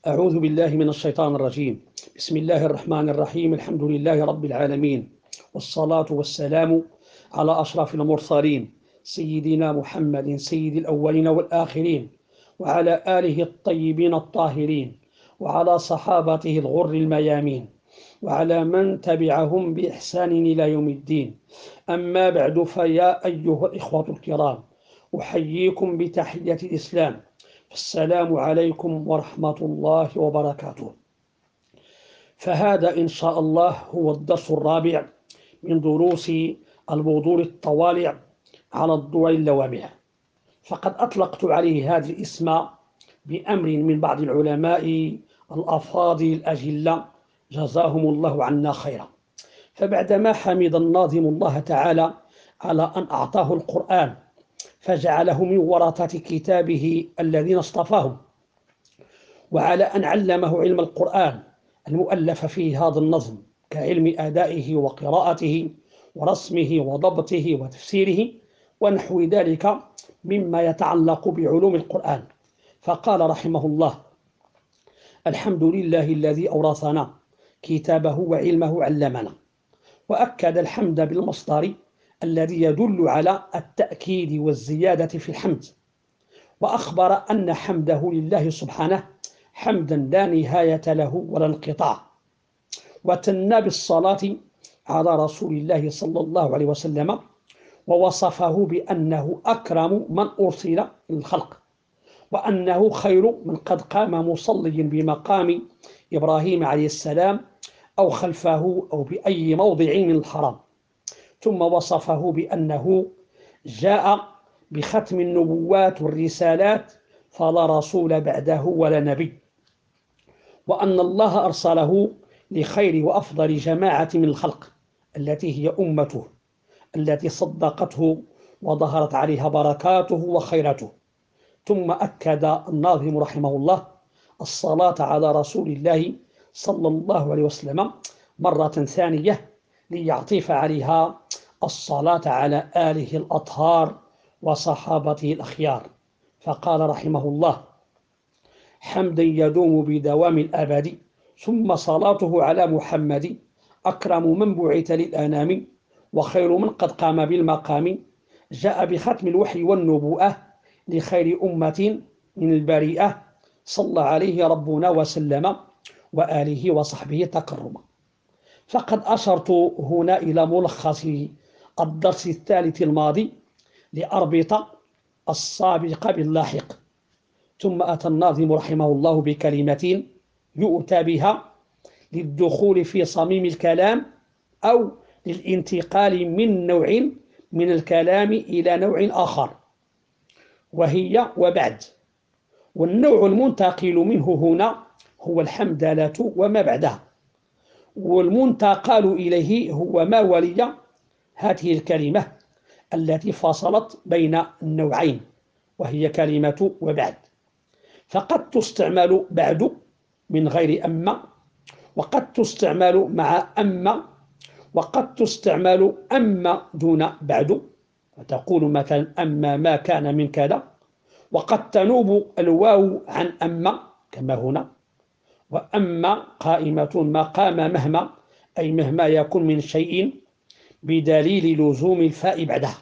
أعوذ بالله من الشيطان الرجيم. بسم الله الرحمن الرحيم. الحمد لله رب العالمين، والصلاة والسلام على أشرف المرسلين سيدنا محمد سيد الأولين والآخرين، وعلى آله الطيبين الطاهرين، وعلى صحابته الغر الميامين، وعلى من تبعهم بإحسان إلى يوم الدين. أما بعد، فيا أيها الإخوة الكرام، أحييكم بتحية الإسلام. السلام عليكم ورحمة الله وبركاته. فهذا إن شاء الله هو الدرس الرابع من دروس البذور الطوالع على الدول اللوامع. فقد أطلقت عليه هذا الاسم بأمر من بعض العلماء الأفاضل الأجلة جزاهم الله عنا خيرا. فبعدما حمد الناظم الله تعالى على أن أعطاه القرآن فجعله من ورثة كتابه الذين اصطفاهم، وعلى أن علمه علم القرآن المؤلف فيه هذا النظم كعلم أدائه وقراءته ورسمه وضبطه وتفسيره ونحو ذلك مما يتعلق بعلوم القرآن. فقال رحمه الله: الحمد لله الذي أورثنا كتابه وعلمه علمنا. وأكد الحمد بالمصدر الذي يدل على التأكيد والزيادة في الحمد، وأخبر أن حمده لله سبحانه حمدا لا نهاية له ولا انقطاع. وتنى بالصلاة على رسول الله صلى الله عليه وسلم، ووصفه بأنه أكرم من أرسل للخلق، وأنه خير من قد قام مصليا بمقام إبراهيم عليه السلام أو خلفه أو بأي موضع من الحرام. ثم وصفه بأنه جاء بختم النبوات والرسالات فلا رسول بعده ولا نبي، وأن الله أرسله لخير وأفضل جماعة من الخلق التي هي أمته التي صدقته وظهرت عليها بركاته وخيرته. ثم أكد الناظم رحمه الله الصلاة على رسول الله صلى الله عليه وسلم مرة ثانية ليعطف عليها الصلاة على آله الأطهار وصحابته الأخيار. فقال رحمه الله: حمدا يدوم بدوام الأبد، ثم صلاته على محمد أكرم من بعث للأنام، وخير من قد قام بالمقام، جاء بختم الوحي والنبوءة لخير أمة من البريئة، صلى عليه ربنا وسلم وآله وصحبه تكرما. فقد أشرت هنا إلى ملخص الدرس الثالث الماضي لأربط السابق باللاحق. ثم أتى الناظم رحمه الله بكلمة يؤتى بها للدخول في صميم الكلام أو للانتقال من نوع من الكلام إلى نوع آخر، وهي وبعد. والنوع المنتقل منه هنا هو الحمدلة وما بعدها، والمنتقل إليه هو ما ولي هذه الكلمة التي فصلت بين النوعين، وهي كلمة وبعد. فقد تستعمل بعد من غير أما، وقد تستعمل مع أما، وقد تستعمل أما دون بعد، وتقول مثلا أما ما كان من كذا. وقد تنوب الواو عن أما كما هنا: وأما قائمة مقام مهما، أي مهما يكون من شيء بدليل لزوم الفاء بعدها.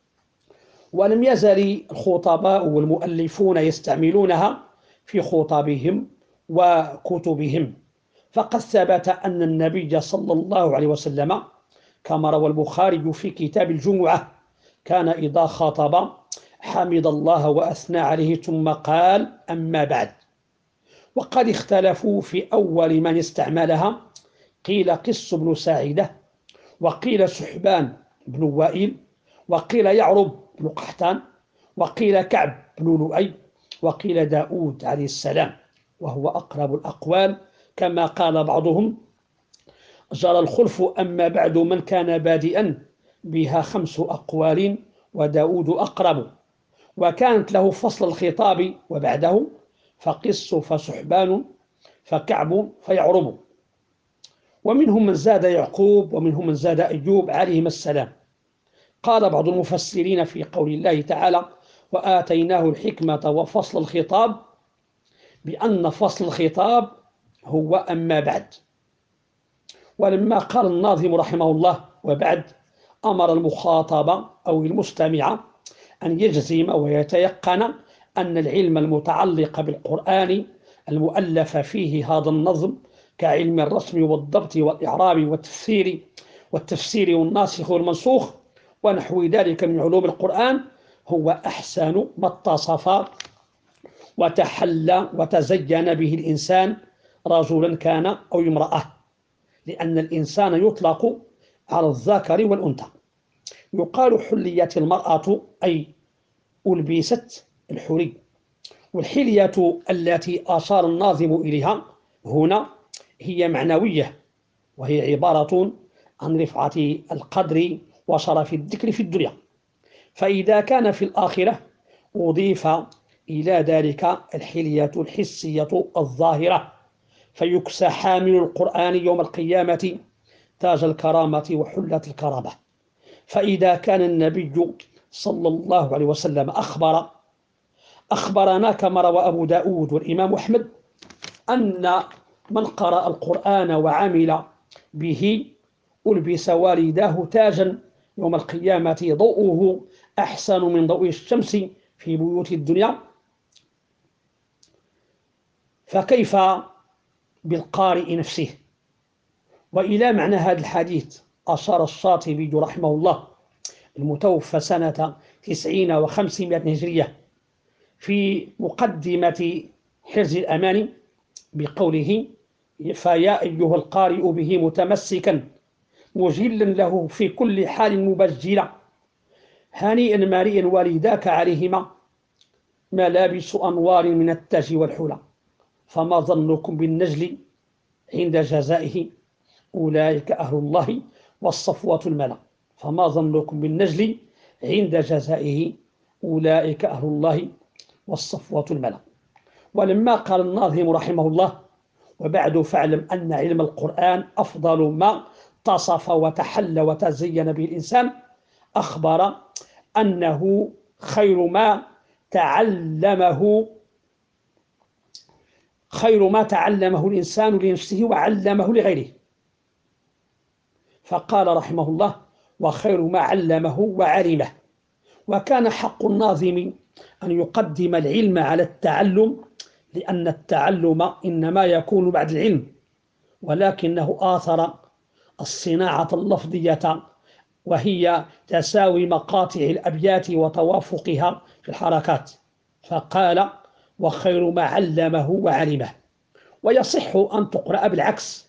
ولم يزل الخطباء والمؤلفون يستعملونها في خطبهم وكتبهم. فقد ثبت أن النبي صلى الله عليه وسلم كما روى البخاري في كتاب الجمعة كان إذا خاطب حمد الله وأثنى عليه ثم قال: أما بعد. وقد اختلفوا في أول من استعملها، قيل قس بن ساعدة، وقيل سحبان بن وائل، وقيل يعرب بن قحطان، وقيل كعب بن لؤي، وقيل داود عليه السلام، وهو أقرب الأقوال. كما قال بعضهم: جرى الخلف أما بعد من كان بادئا بها 5 أقوال وداود أقرب. وكانت له فصل الخطاب وبعده، فقس فسحبان فكعب فيعرب. ومنهم من زاد يعقوب ومنهم من زاد أيوب عليهما السلام. قال بعض المفسرين في قول الله تعالى: وآتيناه الحكمة وفصل الخطاب، بأن فصل الخطاب هو أما بعد. ولما قال الناظم رحمه الله وبعد، أمر المخاطب أو المستمع أن يجزم ويتيقن أن العلم المتعلق بالقرآن المؤلف فيه هذا النظم كعلم الرسم والضبط والإعراب والتفسير والناسخ والمنسوخ ونحو ذلك من علوم القرآن هو أحسن ما اتصف وتحلى وتزين به الإنسان، رجلا كان أو امرأة، لأن الإنسان يطلق على الذكر والأنثى. يقال حليت المرأة أي ألبست الحلي. والحلية التي أشار الناظم إليها هنا هي معنوية، وهي عبارة عن رفعة القدر وشرف الذكر في الدنيا. فإذا كان في الآخرة أضيف إلى ذلك الحلية الحسية الظاهرة، فيكسى حامل القرآن يوم القيامة تاج الكرامة وحلة الكرامة. فإذا كان النبي صلى الله عليه وسلم أخبرنا كما روى أبو داود والإمام أحمد أن من قرأ القرآن وعمل به ألبس والداه تاجا يوم القيامة ضوءه أحسن من ضوء الشمس في بيوت الدنيا، فكيف بالقارئ نفسه؟ وإلى معنى هذا الحديث أشار الشاطبي رحمه الله المتوفى سنة 90 و500 هجرية في مقدمة حرز الأمان بقوله: فيا أيها القارئ به متمسكا مجلا له في كل حال مبجلا، هنيئا مريئا والداك عليهما ملابس أنوار من التاج والحلى، فما ظنكم بالنجل عند جزائه أولئك أهل الله والصفوة الملا. فما ظنكم بالنجل عند جزائه أولئك أهل الله والصفوة الملا. ولما قال الناظم رحمه الله وبعد فاعلم أن علم القرآن أفضل ما اتصف وتحل وتزين به الإنسان، أخبر أنه خير ما تعلمه الإنسان لنفسه وعلمه لغيره. فقال رحمه الله: وخير ما علمه وعلمه. وكان حق الناظم أن يقدم العلم على التعلم، لأن التعلم إنما يكون بعد العلم، ولكنه آثر الصناعة اللفظية، وهي تساوي مقاطع الأبيات وتوافقها في الحركات، فقال: وخير ما علمه وعلمه. ويصح أن تقرأ بالعكس.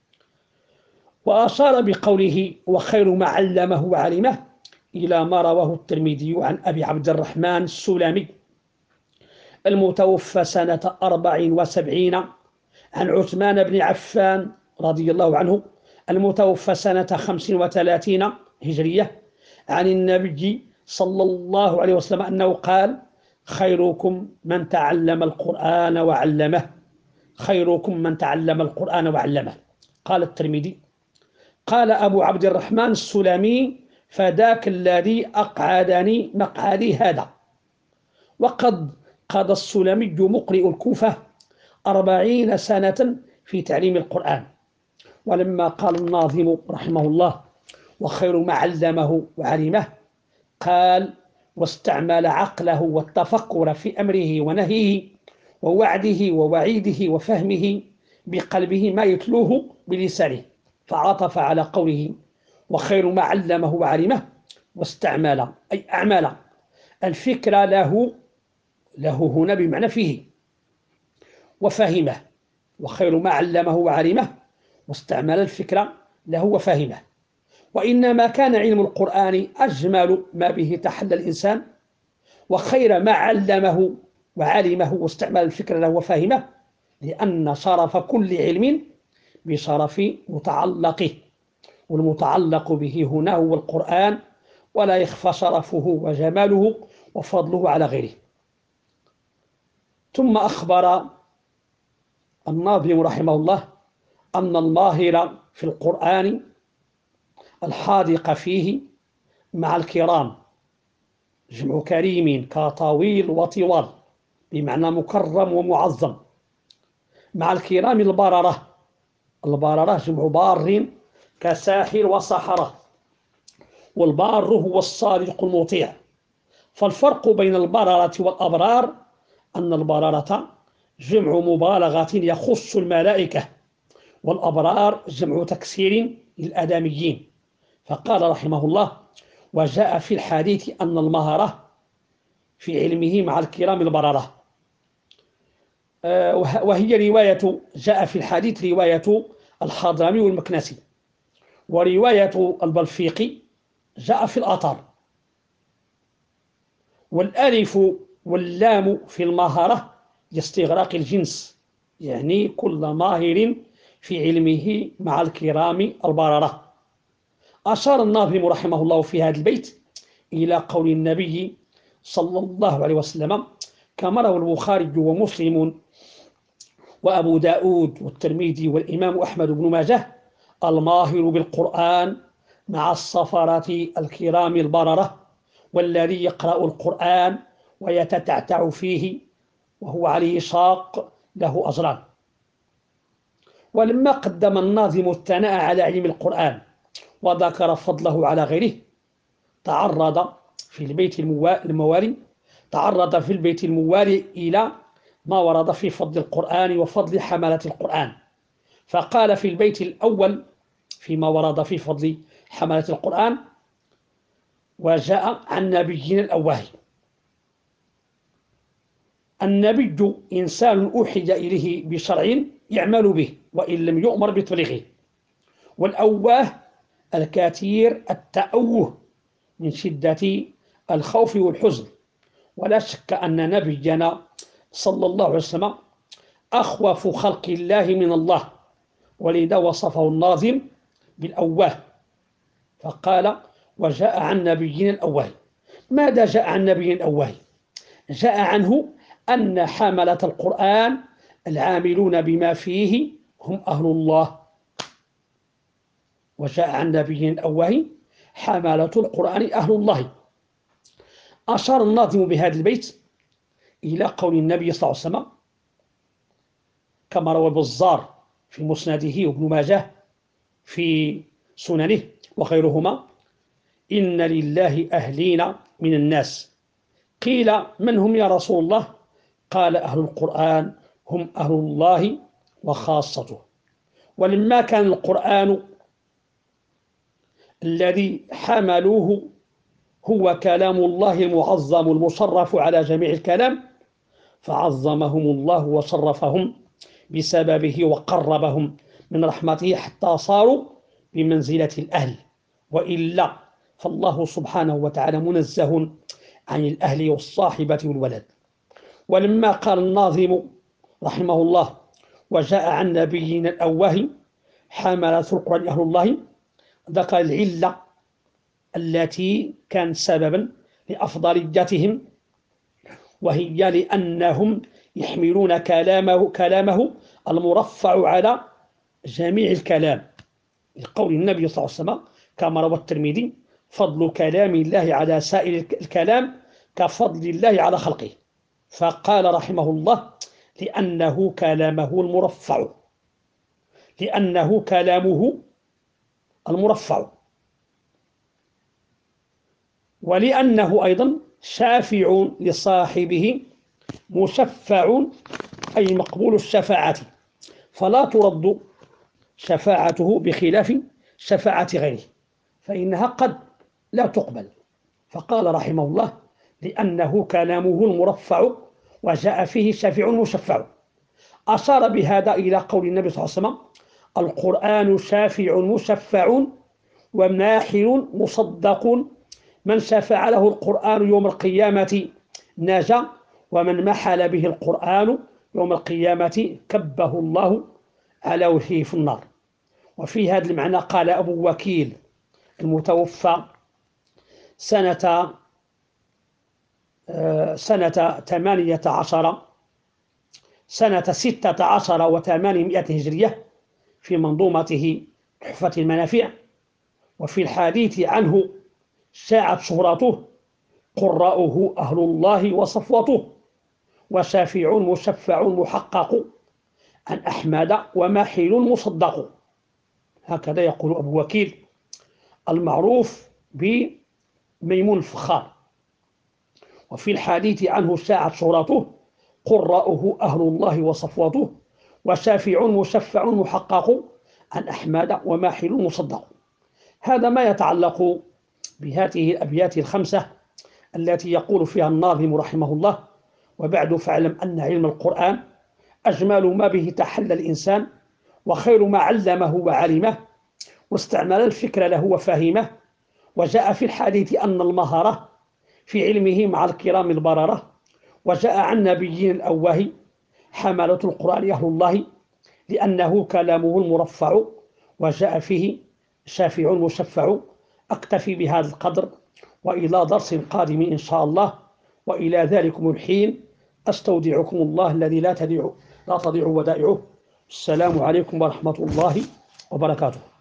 وأشار بقوله وخير ما علمه وعلمه إلى ما رواه الترمذي عن أبي عبد الرحمن السلمي المتوفى سنة 74 عن عثمان بن عفان رضي الله عنه المتوفى سنة 35 هجرية عن النبي صلى الله عليه وسلم أنه قال: خيركم من تعلم القرآن وعلمه. خيركم من تعلم القرآن وعلمه. قال الترمذي: قال أبو عبد الرحمن السلمي: فذاك الذي أقعدني مقعدي هذا. وقد قضى السلمي مقرئ الكوفة 40 سنة في تعليم القرآن. ولما قال الناظم رحمه الله وخير ما علمه وعلمه، قال: واستعمل عقله والتفكر في أمره ونهيه ووعده ووعيده وفهمه بقلبه ما يتلوه بلسانه، فعطف على قوله وخير ما علمه وعلمه واستعمل أي أعمل الفكر له هنا بمعنى فيه وفهمه. وخير ما علمه وعلمه واستعمل الفكر له وفهمه. وإنما كان علم القرآن أجمل ما به تحلى الإنسان، وخير ما علمه وعلمه واستعمل الفكر له وفهمه، لأن شرف كل علم بشرف متعلقه، والمتعلق به هنا هو القرآن، ولا يخفى شرفه وجماله وفضله على غيره. ثم أخبر الناظم رحمه الله أن الماهر في القرآن الحاذق فيه مع الكرام، جمع كريم كطويل وطوال، بمعنى مكرم ومعظم، مع الكرام البررة. البررة جمع بار كساحر وسحرة، والبار هو الصادق المطيع. فالفرق بين البررة والأبرار أن البررة جمع مبالغة يخص الملائكة، والأبرار جمع تكسير للآدميين. فقال رحمه الله: وجاء في الحديث أن المهرة في علمه مع الكرام البررة. وهي رواية، جاء في الحديث رواية الحضرمي والمكنسي، ورواية البلفيقي جاء في الأثر. والألف واللام في المهرة لاستغراق الجنس، يعني كل ماهر في علمه مع الكرام البررة. أشار الناظم رحمه الله في هذا البيت إلى قول النبي صلى الله عليه وسلم كما روى البخاري ومسلم وأبو داود والترمذي والإمام أحمد بن ماجه: الماهر بالقرآن مع السفرة الكرام البررة، والذي يقرأ القرآن ويتتعتع فيه وهو عليه شاق له أجران. ولما قدم الناظم الثناء على علم القرآن وذكر فضله على غيره، تعرض في البيت الموالي إلى ما ورد في فضل القرآن وفضل حملة القرآن. فقال في البيت الأول فيما ورد في فضل حملة القرآن: وجاء عن نبينا الأواهي. النبي إنسان أوحي إليه بشرع يعمل به وإن لم يؤمر بتبليغه، والأواه الكثير التأوه من شدة الخوف والحزن. ولا شك أن نبينا صلى الله عليه وسلم أخوف خلق الله من الله، ولذا وصفه الناظم بالأواه فقال: وجاء عن نبينا الأواه. ماذا جاء عن نبينا الأواه؟ جاء عنه أن حملة القرآن العاملون بما فيه هم أهل الله. وجاء عن نبينا الأواه حملة القرآن أهل الله. أشار الناظم بهذا البيت إلى قول النبي صلى الله عليه وسلم كما روى البزار في مسنده وابن ماجه في سننه وغيرهما: إن لله أهلين من الناس. قيل: من هم يا رسول الله؟ قال: أهل القرآن هم أهل الله وخاصته. ولما كان القرآن الذي حملوه هو كلام الله المعظم المشرف على جميع الكلام، فعظمهم الله وشرفهم بسببه وقربهم من رحمته حتى صاروا بمنزلة الأهل، وإلا فالله سبحانه وتعالى منزه عن الأهل والصاحبة والولد. ولما قال الناظم رحمه الله: وجاء عن نبينا الأواه حملة القرآن أهل الله، ذكر العلة التي كان سببا لأفضليتهم، وهي لأنهم يحملون كلامه المرفع على جميع الكلام، لقول النبي صلى الله عليه وسلم كما روى الترمذي: فضل كلام الله على سائر الكلام كفضل الله على خلقه. فقال رحمه الله: لأنه كلامه المرفع، لأنه كلامه المرفع، ولأنه أيضا شافع لصاحبه مشفع أي مقبول الشفاعة، فلا ترد شفاعته بخلاف شفاعة غيره، فإنها قد لا تقبل. فقال رحمه الله: لأنه كلامه المرفع وجاء فيه شافع مشفع. أشار بهذا إلى قول النبي صلى الله عليه وسلم: القرآن شافع مشفع وماحل مصدق، من شفع له القرآن يوم القيامة نجا، ومن محل به القرآن يوم القيامة كبه الله على وجهه في النار. وفي هذا المعنى قال أبو وكيل المتوفى سنة 16 و800 هجرية في منظومته تحفة المنافع: وفي الحديث عنه شاعت شهرته، قراؤه أهل الله وصفوته، وشافع مشفع محقق، عن أحمد وماحل مصدق. هكذا يقول أبو وكيل المعروف بميمون الفخار. وفي الحديث عنه ساعت شراته، قراؤه أهل الله وصفوته، وشافع مشفع محقق عن أحمد وماحل مصدق. هذا ما يتعلق بهذه الأبيات الخمسة التي يقول فيها الناظم رحمه الله: وبعد فاعلم أن علم القرآن أجمل ما به تحلى الإنسان، وخير ما علمه وعلمه، واستعمل الفكر له وفهمه. وجاء في الحديث أن المهارة في علمه مع الكرام البررة. وجاء عن نبي الأواه حملة القرآن أهل الله، لأنه كلامه المرفع. وجاء فيه شافع مشفع. أكتفي بهذا القدر، وإلى درس قادم إن شاء الله، وإلى ذلكم الحين أستودعكم الله الذي لا تضيع ودائعه. السلام عليكم ورحمة الله وبركاته.